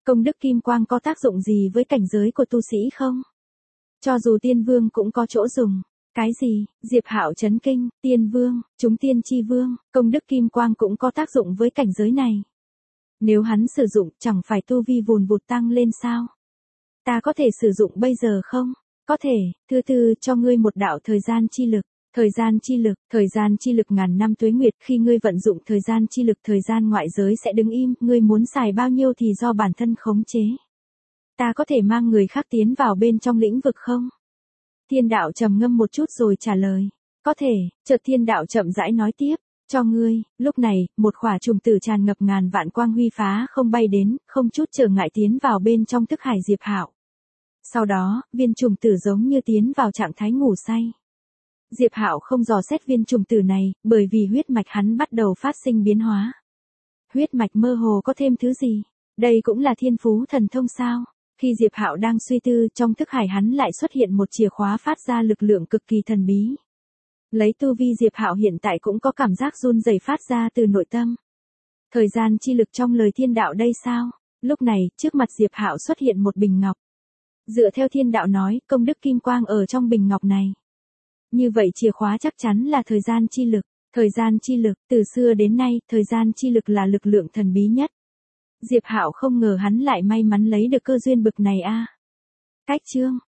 Công đức kim quang có tác dụng gì với cảnh giới của tu sĩ không? Cho dù tiên vương cũng có chỗ dùng. Cái gì? Diệp Hạo chấn kinh, tiên vương, chúng tiên chi vương, công đức kim quang cũng có tác dụng với cảnh giới này. Nếu hắn sử dụng chẳng phải tu vi vùn vụt tăng lên sao? Ta có thể sử dụng bây giờ không? Có thể, thứ tư cho ngươi một đạo thời gian chi lực. Thời gian chi lực ngàn năm tuế nguyệt, khi ngươi vận dụng thời gian chi lực thời gian ngoại giới sẽ đứng im, ngươi muốn xài bao nhiêu thì do bản thân khống chế. Ta có thể mang người khác tiến vào bên trong lĩnh vực không? Thiên đạo trầm ngâm một chút rồi trả lời. Có thể, chợt thiên đạo chậm rãi nói tiếp. Cho ngươi, lúc này, một khỏa trùng tử tràn ngập ngàn vạn quang huy phá không bay đến, không chút trở ngại tiến vào bên trong thức hải Diệp Hạo. Sau đó, viên trùng tử giống như tiến vào trạng thái ngủ say. Diệp Hạo không dò xét viên trùng tử này, bởi vì huyết mạch hắn bắt đầu phát sinh biến hóa. Huyết mạch mơ hồ có thêm thứ gì? Đây cũng là thiên phú thần thông sao? Khi Diệp Hạo đang suy tư, trong thức hải hắn lại xuất hiện một chìa khóa phát ra lực lượng cực kỳ thần bí. Lấy tu vi Diệp Hạo hiện tại cũng có cảm giác run rẩy phát ra từ nội tâm. Thời gian chi lực trong lời thiên đạo đây sao? Lúc này, trước mặt Diệp Hạo xuất hiện một bình ngọc. Dựa theo thiên đạo nói, công đức kim quang ở trong bình ngọc này. Như vậy chìa khóa chắc chắn là thời gian chi lực. Thời gian chi lực, từ xưa đến nay, thời gian chi lực là lực lượng thần bí nhất. Diệp Hạo không ngờ hắn lại may mắn lấy được cơ duyên bực này a. Cách chương